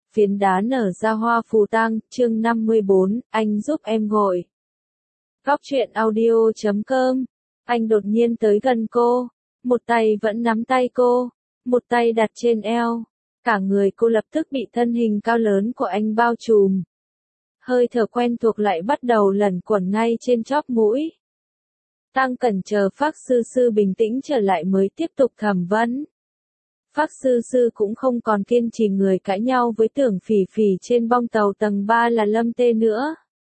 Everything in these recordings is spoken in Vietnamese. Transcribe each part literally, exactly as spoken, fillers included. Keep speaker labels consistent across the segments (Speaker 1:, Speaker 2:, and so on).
Speaker 1: Phiến đá nở ra hoa phù tang, chương năm mươi bốn, anh giúp em gọi. Góc truyện audio chấm com. Anh đột nhiên tới gần cô, một tay vẫn nắm tay cô, một tay đặt trên eo. Cả người cô lập tức bị thân hình cao lớn của anh bao trùm. Hơi thở quen thuộc lại bắt đầu lẩn quẩn ngay trên chóp mũi. Tăng Cẩn chờ Phác Sư Sư bình tĩnh trở lại mới tiếp tục thẩm vấn. Phác Sư Sư cũng không còn kiên trì người cãi nhau với Tưởng Phỉ Phỉ trên bong tàu tầng ba là Lâm Tê nữa.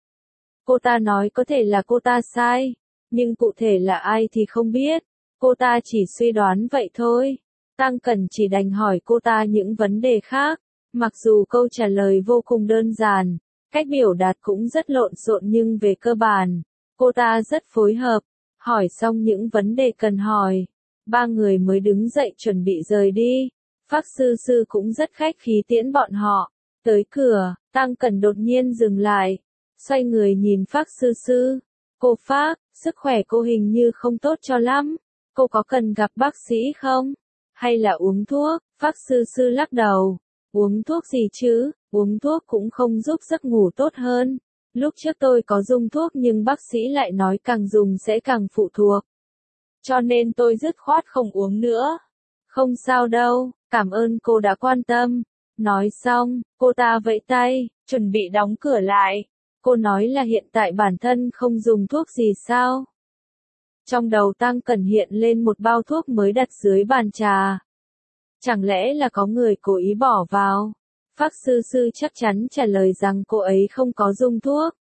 Speaker 1: Cô ta nói có thể là cô ta sai, nhưng cụ thể là ai thì không biết, cô ta chỉ suy đoán vậy thôi. Tăng Cẩn chỉ đành hỏi cô ta những vấn đề khác, mặc dù câu trả lời vô cùng đơn giản, cách biểu đạt cũng rất lộn xộn nhưng về cơ bản, cô ta rất phối hợp, hỏi xong những vấn đề cần hỏi. Ba người mới đứng dậy chuẩn bị rời đi. Phác Sư Sư cũng rất khách khí tiễn bọn họ. Tới cửa, Tăng Cẩn đột nhiên dừng lại, xoay người nhìn Phác Sư Sư. Cô Phác, sức khỏe cô hình như không tốt cho lắm. Cô có cần gặp bác sĩ không? Hay là uống thuốc? Phác Sư Sư lắc đầu. Uống thuốc gì chứ? Uống thuốc cũng không giúp giấc ngủ tốt hơn. Lúc trước tôi có dùng thuốc nhưng bác sĩ lại nói càng dùng sẽ càng phụ thuộc. Cho nên tôi dứt khoát không uống nữa. Không sao đâu, cảm ơn cô đã quan tâm. Nói xong, cô ta vẫy tay, chuẩn bị đóng cửa lại. Cô nói là hiện tại bản thân không dùng thuốc gì sao? Trong đầu Tăng Cẩn hiện lên một bao thuốc mới đặt dưới bàn trà. Chẳng lẽ là có người cố ý bỏ vào? Phác Sư Sư chắc chắn trả lời rằng cô ấy không có dùng thuốc.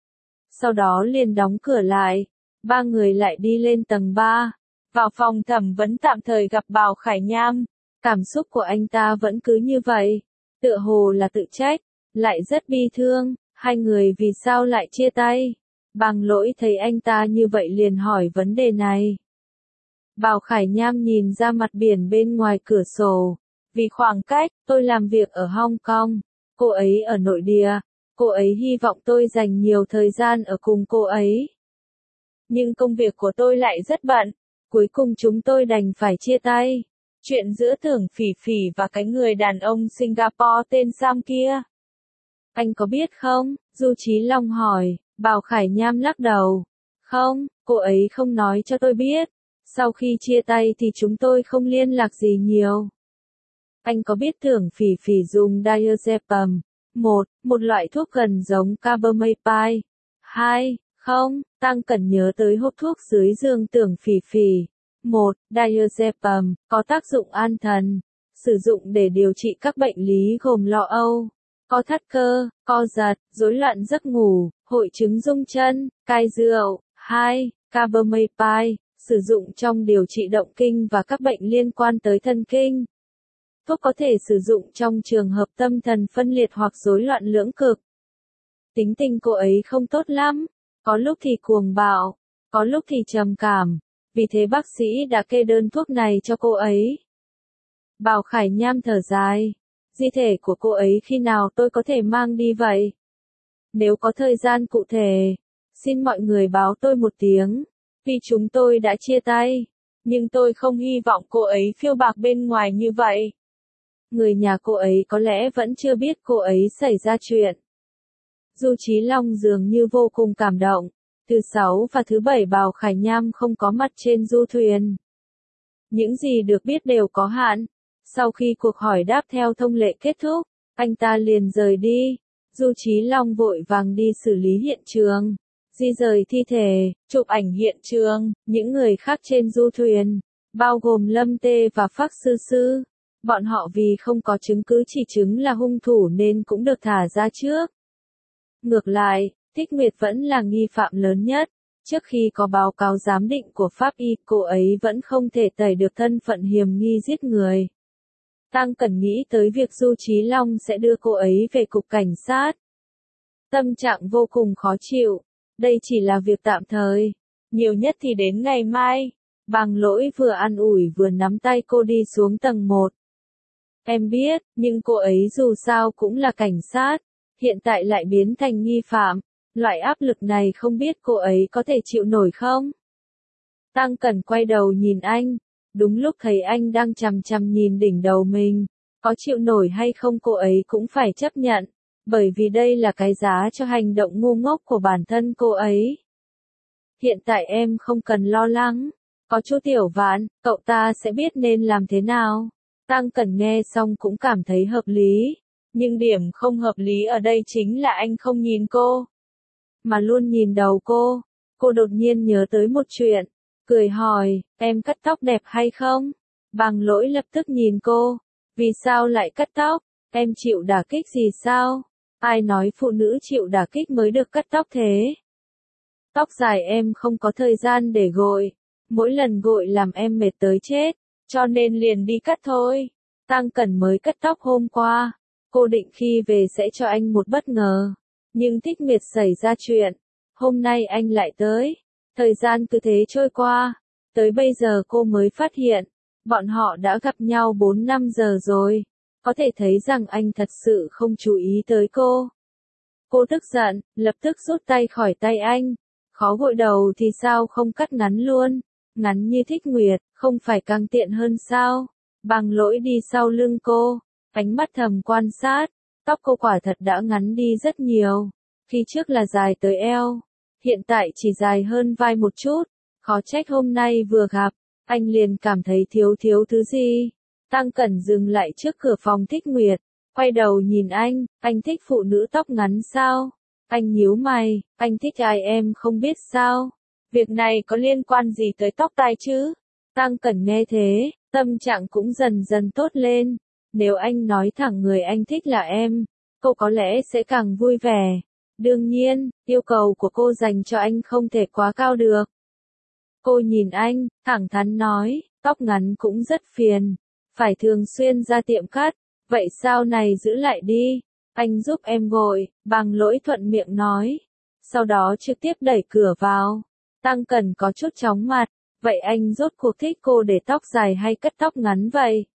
Speaker 1: Sau đó liền đóng cửa lại. Ba người lại đi lên tầng ba. Vào phòng thẩm vấn tạm thời gặp Bào Khải Nham. Cảm xúc của anh ta vẫn cứ như vậy. Tựa hồ là tự trách, lại rất bi thương. Hai người vì sao lại chia tay? Bàng Lỗi thấy anh ta như vậy liền hỏi vấn đề này. Bào Khải Nham nhìn ra mặt biển bên ngoài cửa sổ. Vì khoảng cách, tôi làm việc ở Hong Kong. Cô ấy ở nội địa. Cô ấy hy vọng tôi dành nhiều thời gian ở cùng cô ấy. Nhưng công việc của tôi lại rất bận. Cuối cùng chúng tôi đành phải chia tay. Chuyện giữa Tưởng Phỉ Phỉ và cái người đàn ông Singapore tên Sam kia. Anh có biết không? Du Chí Long hỏi. Bào Khải Nham lắc đầu. Không, cô ấy không nói cho tôi biết. Sau khi chia tay thì chúng tôi không liên lạc gì nhiều. Anh có biết Tưởng Phỉ Phỉ dùng diazepam? Một, một loại thuốc gần giống carbamazepine. Hai, không, Tăng Cẩn nhớ tới hộp thuốc dưới giường Tưởng Phỉ Phỉ. Một, diazepam, có tác dụng an thần, sử dụng để điều trị các bệnh lý gồm lo âu, co thắt cơ, co giật, rối loạn giấc ngủ, hội chứng rung chân, cai rượu. Hai, carbamazepine, sử dụng trong điều trị động kinh và các bệnh liên quan tới thần kinh. Thuốc có thể sử dụng trong trường hợp tâm thần phân liệt hoặc rối loạn lưỡng cực. Tính tình cô ấy không tốt lắm, có lúc thì cuồng bạo, có lúc thì trầm cảm, vì thế bác sĩ đã kê đơn thuốc này cho cô ấy. Bào Khải Nham thở dài, di thể của cô ấy khi nào tôi có thể mang đi vậy? Nếu có thời gian cụ thể, xin mọi người báo tôi một tiếng, vì chúng tôi đã chia tay, nhưng tôi không hy vọng cô ấy phiêu bạc bên ngoài như vậy. Người nhà cô ấy có lẽ vẫn chưa biết cô ấy xảy ra chuyện. Du Chí Long dường như vô cùng cảm động. Thứ sáu và thứ bảy Bào Khải Nham không có mặt trên du thuyền. Những gì được biết đều có hạn. Sau khi cuộc hỏi đáp theo thông lệ kết thúc, anh ta liền rời đi. Du Chí Long vội vàng đi xử lý hiện trường, di rời thi thể, chụp ảnh hiện trường. Những người khác trên du thuyền, bao gồm Lâm Tê và Phác Sư Sư, bọn họ vì không có chứng cứ chỉ chứng là hung thủ nên cũng được thả ra trước. Ngược lại, Thích Nguyệt vẫn là nghi phạm lớn nhất. Trước khi có báo cáo giám định của pháp y, cô ấy vẫn không thể tẩy được thân phận hiểm nghi giết người. Tăng Cẩn nghĩ tới việc Du Chí Long sẽ đưa cô ấy về cục cảnh sát. Tâm trạng vô cùng khó chịu. Đây chỉ là việc tạm thời. Nhiều nhất thì đến ngày mai. Bàng Lỗi vừa an ủi vừa nắm tay cô đi xuống tầng một. Em biết, nhưng cô ấy dù sao cũng là cảnh sát. Hiện tại lại biến thành nghi phạm. Loại áp lực này không biết cô ấy có thể chịu nổi không? Tăng Cẩn quay đầu nhìn anh. Đúng lúc thấy anh đang chằm chằm nhìn đỉnh đầu mình. Có chịu nổi hay không cô ấy cũng phải chấp nhận, bởi vì đây là cái giá cho hành động ngu ngốc của bản thân cô ấy. Hiện tại em không cần lo lắng, có Chu Tiểu Vạn, cậu ta sẽ biết nên làm thế nào. Tăng Cẩn nghe xong cũng cảm thấy hợp lý, nhưng điểm không hợp lý ở đây chính là anh không nhìn cô, mà luôn nhìn đầu cô. Cô đột nhiên nhớ tới một chuyện, cười hỏi, em cắt tóc đẹp hay không? Bằng Lỗi lập tức nhìn cô, vì sao lại cắt tóc? Em chịu đả kích gì sao? Ai nói phụ nữ chịu đả kích mới được cắt tóc thế? Tóc dài em không có thời gian để gội, mỗi lần gội làm em mệt tới chết, cho nên liền đi cắt thôi. Tăng Cẩn mới cắt tóc hôm qua, cô định khi về sẽ cho anh một bất ngờ, nhưng Thích Nguyệt xảy ra chuyện, hôm nay anh lại tới. Thời gian cứ thế trôi qua, tới bây giờ cô mới phát hiện, bọn họ đã gặp nhau bốn năm giờ rồi, có thể thấy rằng anh thật sự không chú ý tới cô. Cô tức giận, lập tức rút tay khỏi tay anh, khó gội đầu thì sao không cắt ngắn luôn, ngắn như Thích Nguyệt, không phải càng tiện hơn sao? Bằng Lỗi đi sau lưng cô, ánh mắt thầm quan sát, tóc cô quả thật đã ngắn đi rất nhiều, khi trước là dài tới eo, hiện tại chỉ dài hơn vai một chút, khó trách hôm nay vừa gặp, anh liền cảm thấy thiếu thiếu thứ gì. Tăng Cẩn dừng lại trước cửa phòng Thích Nguyệt, quay đầu nhìn anh, anh thích phụ nữ tóc ngắn sao? Anh nhíu mày, anh thích ai em không biết sao? Việc này có liên quan gì tới tóc tai chứ? Tăng Cẩn nghe thế, tâm trạng cũng dần dần tốt lên. Nếu anh nói thẳng người anh thích là em, cô có lẽ sẽ càng vui vẻ. Đương nhiên, yêu cầu của cô dành cho anh không thể quá cao được. Cô nhìn anh, thẳng thắn nói, tóc ngắn cũng rất phiền, phải thường xuyên ra tiệm cắt, vậy sau này giữ lại đi, anh giúp em gội. Bằng Lỗi thuận miệng nói, sau đó trực tiếp đẩy cửa vào. Tăng Cẩn có chút chóng mặt, vậy anh rốt cuộc thích cô để tóc dài hay cắt tóc ngắn vậy?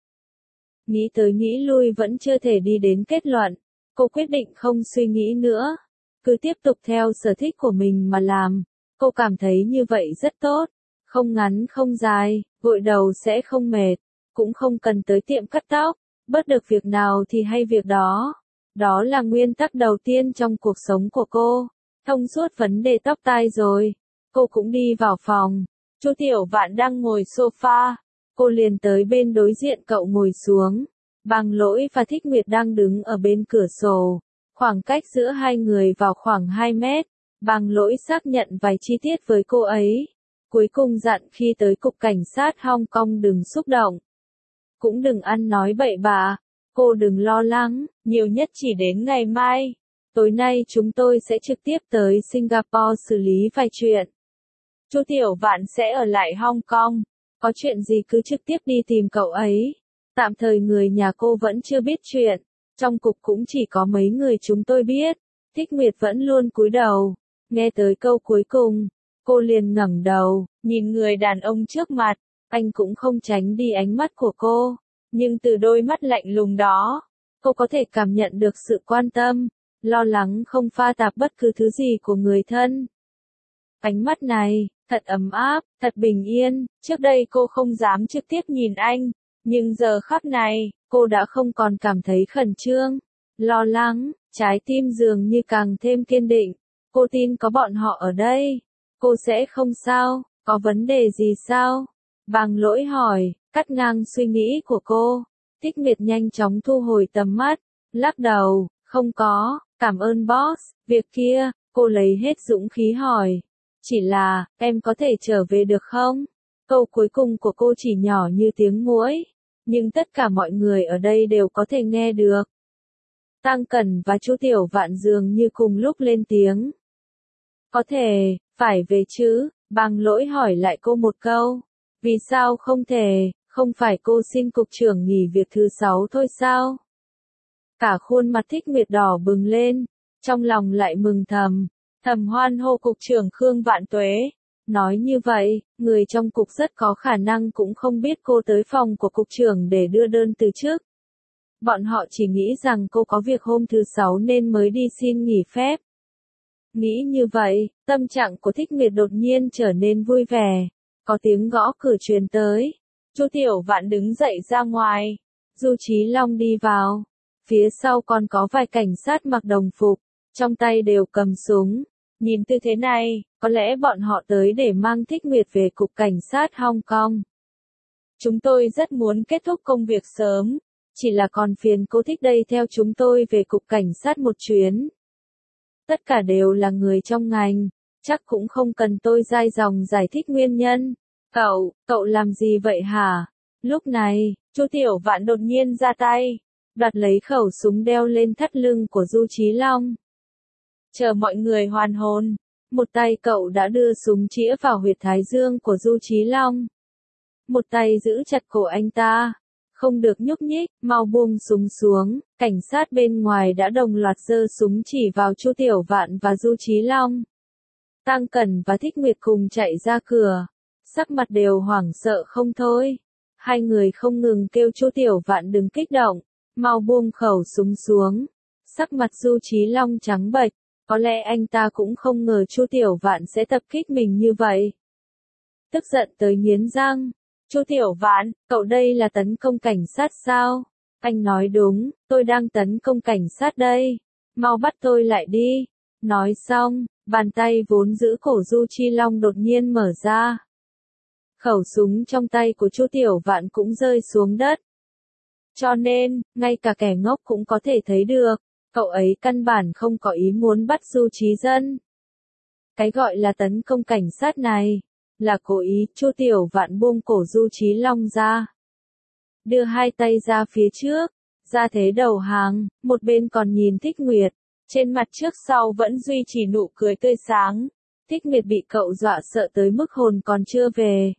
Speaker 1: Nghĩ tới nghĩ lui vẫn chưa thể đi đến kết luận, cô quyết định không suy nghĩ nữa, cứ tiếp tục theo sở thích của mình mà làm. Cô cảm thấy như vậy rất tốt, không ngắn không dài, gội đầu sẽ không mệt, cũng không cần tới tiệm cắt tóc, bớt được việc nào thì hay việc đó. Đó là nguyên tắc đầu tiên trong cuộc sống của cô. Thông suốt vấn đề tóc tai rồi, cô cũng đi vào phòng. Chu Tiểu Vạn đang ngồi sofa, cô liền tới bên đối diện cậu ngồi xuống. Bằng Lỗi và Thích Nguyệt đang đứng ở bên cửa sổ, khoảng cách giữa hai người vào khoảng hai mét. Bằng Lỗi xác nhận vài chi tiết với cô ấy, cuối cùng dặn khi tới cục cảnh sát Hong Kong đừng xúc động, cũng đừng ăn nói bậy bạ. Cô đừng lo lắng, nhiều nhất chỉ đến ngày mai. Tối nay chúng tôi sẽ trực tiếp tới Singapore xử lý vài chuyện. Chu Tiểu Vạn sẽ ở lại Hong Kong, có chuyện gì cứ trực tiếp đi tìm cậu ấy. Tạm thời người nhà cô vẫn chưa biết chuyện, trong cục cũng chỉ có mấy người chúng tôi biết. Thích Nguyệt vẫn luôn cúi đầu, nghe tới câu cuối cùng, cô liền ngẩng đầu, nhìn người đàn ông trước mặt, anh cũng không tránh đi ánh mắt của cô. Nhưng từ đôi mắt lạnh lùng đó, cô có thể cảm nhận được sự quan tâm, lo lắng không pha tạp bất cứ thứ gì của người thân. Ánh mắt này, thật ấm áp, thật bình yên, trước đây cô không dám trực tiếp nhìn anh, nhưng giờ khắc này, cô đã không còn cảm thấy khẩn trương, lo lắng, trái tim dường như càng thêm kiên định. Cô tin có bọn họ ở đây, cô sẽ không sao, có vấn đề gì sao? Bằng Lỗi hỏi, cắt ngang suy nghĩ của cô. Thích Nguyệt nhanh chóng thu hồi tầm mắt, lắc đầu, không có, cảm ơn boss. Việc kia, cô lấy hết dũng khí hỏi, chỉ là, em có thể trở về được không? Câu cuối cùng của cô chỉ nhỏ như tiếng muỗi, nhưng tất cả mọi người ở đây đều có thể nghe được. Tăng Cẩn và Chu Tiểu Vạn dường như cùng lúc lên tiếng. Có thể, phải về chứ? Bằng Lỗi hỏi lại cô một câu. Vì sao không thể, không phải cô xin cục trưởng nghỉ việc thứ sáu thôi sao? Cả khuôn mặt Thích Nguyệt đỏ bừng lên, trong lòng lại mừng thầm, thầm hoan hô cục trưởng Khương Vạn Tuế. Nói như vậy, người trong cục rất có khả năng cũng không biết cô tới phòng của cục trưởng để đưa đơn từ chức. Bọn họ chỉ nghĩ rằng cô có việc hôm thứ sáu nên mới đi xin nghỉ phép. Nghĩ như vậy, tâm trạng của Thích Nguyệt đột nhiên trở nên vui vẻ. Có tiếng gõ cửa truyền tới. Chu Tiểu Vạn đứng dậy ra ngoài. Du Chí Long đi vào. Phía sau còn có vài cảnh sát mặc đồng phục, trong tay đều cầm súng. Nhìn tư thế này, có lẽ bọn họ tới để mang Thích Nguyệt về cục cảnh sát Hong Kong. Chúng tôi rất muốn kết thúc công việc sớm, chỉ là còn phiền cô Thích đây theo chúng tôi về cục cảnh sát một chuyến. Tất cả đều là người trong ngành, chắc cũng không cần tôi dai dòng giải thích nguyên nhân. Cậu, cậu làm gì vậy hả? Lúc này, Chu Tiểu Vạn đột nhiên ra tay, đoạt lấy khẩu súng đeo lên thắt lưng của Du Chí Long. Chờ mọi người hoàn hồn, một tay cậu đã đưa súng chĩa vào huyệt thái dương của Du Chí Long. Một tay giữ chặt cổ anh ta. Không được nhúc nhích, mau buông súng xuống. Cảnh sát bên ngoài đã đồng loạt giơ súng chỉ vào Chu Tiểu Vạn và Du Chí Long. Tăng Cẩn và Thích Nguyệt cùng chạy ra cửa, sắc mặt đều hoảng sợ không thôi. Hai người không ngừng kêu Chu Tiểu Vạn đừng kích động, mau buông khẩu súng xuống. Sắc mặt Du Chí Long trắng bệch, có lẽ anh ta cũng không ngờ Chu Tiểu Vạn sẽ tập kích mình như vậy. Tức giận tới nghiến răng. Chu Tiểu Vạn, cậu đây là tấn công cảnh sát sao? Anh nói đúng, tôi đang tấn công cảnh sát đây. Mau bắt tôi lại đi. Nói xong, bàn tay vốn giữ cổ Du Chí Long đột nhiên mở ra. Khẩu súng trong tay của Chu Tiểu Vạn cũng rơi xuống đất. Cho nên, ngay cả kẻ ngốc cũng có thể thấy được, cậu ấy căn bản không có ý muốn bắt Du Chí Dân. Cái gọi là tấn công cảnh sát này, là cố ý. Chu Tiểu Vạn buông cổ Du Chí Long ra. Đưa hai tay ra phía trước, ra thế đầu hàng, một bên còn nhìn Thích Nguyệt. Trên mặt trước sau vẫn duy trì nụ cười tươi sáng. Thích Nguyệt bị cậu dọa sợ tới mức hồn còn chưa về.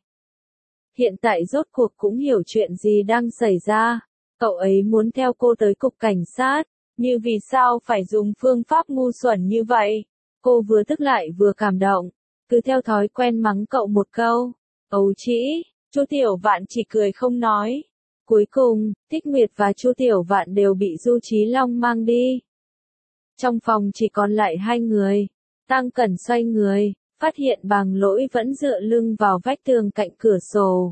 Speaker 1: Hiện tại rốt cuộc cũng hiểu chuyện gì đang xảy ra. Cậu ấy muốn theo cô tới cục cảnh sát, như vì sao phải dùng phương pháp ngu xuẩn như vậy. Cô vừa tức lại vừa cảm động, cứ theo thói quen mắng cậu một câu. Ấu trĩ. Chu Tiểu Vạn chỉ cười không nói. Cuối cùng, Thích Nguyệt và Chu Tiểu Vạn đều bị Du Chí Long mang đi. Trong phòng chỉ còn lại hai người. Tăng Cẩn xoay người, phát hiện Bàng Lỗi vẫn dựa lưng vào vách tường cạnh cửa sổ.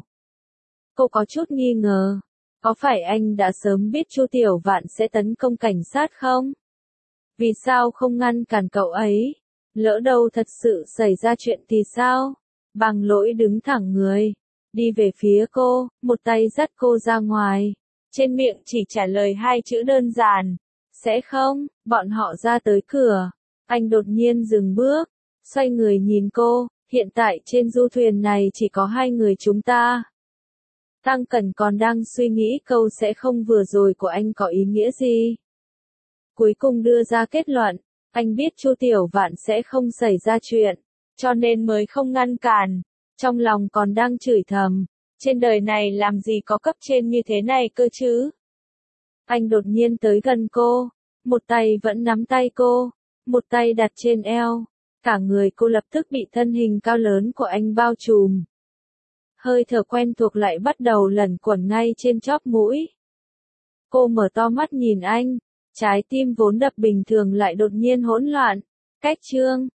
Speaker 1: Cô có chút nghi ngờ. Có phải anh đã sớm biết Chu Tiểu Vạn sẽ tấn công cảnh sát không? Vì sao không ngăn cản cậu ấy? Lỡ đâu thật sự xảy ra chuyện thì sao? Bàng Lỗi đứng thẳng người, đi về phía cô, một tay dắt cô ra ngoài. Trên miệng chỉ trả lời hai chữ đơn giản. Sẽ không. Bọn họ ra tới cửa. Anh đột nhiên dừng bước, xoay người nhìn cô. Hiện tại trên du thuyền này chỉ có hai người chúng ta. Tăng Cẩn còn đang suy nghĩ câu sẽ không vừa rồi của anh có ý nghĩa gì. Cuối cùng đưa ra kết luận, anh biết Chu Tiểu Vạn sẽ không xảy ra chuyện, cho nên mới không ngăn cản. Trong lòng còn đang chửi thầm, trên đời này làm gì có cấp trên như thế này cơ chứ. Anh đột nhiên tới gần cô, một tay vẫn nắm tay cô, một tay đặt trên eo. Cả người cô lập tức bị thân hình cao lớn của anh bao trùm. Hơi thở quen thuộc lại bắt đầu lẩn quẩn ngay trên chóp mũi. Cô mở to mắt nhìn anh, trái tim vốn đập bình thường lại đột nhiên hỗn loạn. Cách chương